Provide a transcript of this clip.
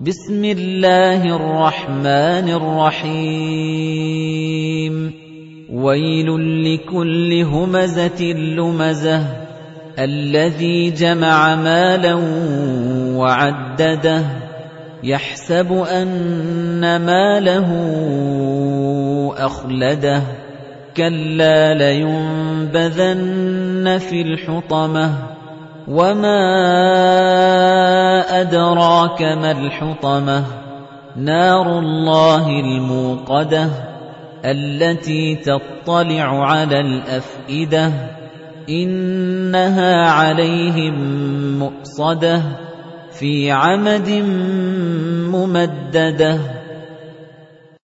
بسم الله الرحمن الرحيم ويل لكل همزة لمزة الذي جمع مالا وعدده يحسب أن ماله أخلده كلا لينبذن في الحطمة وما أدراك ما الحطمة نار الله الموقدة التي تطلع على الأفئدة إنها عليهم مؤصدة في عمد ممددة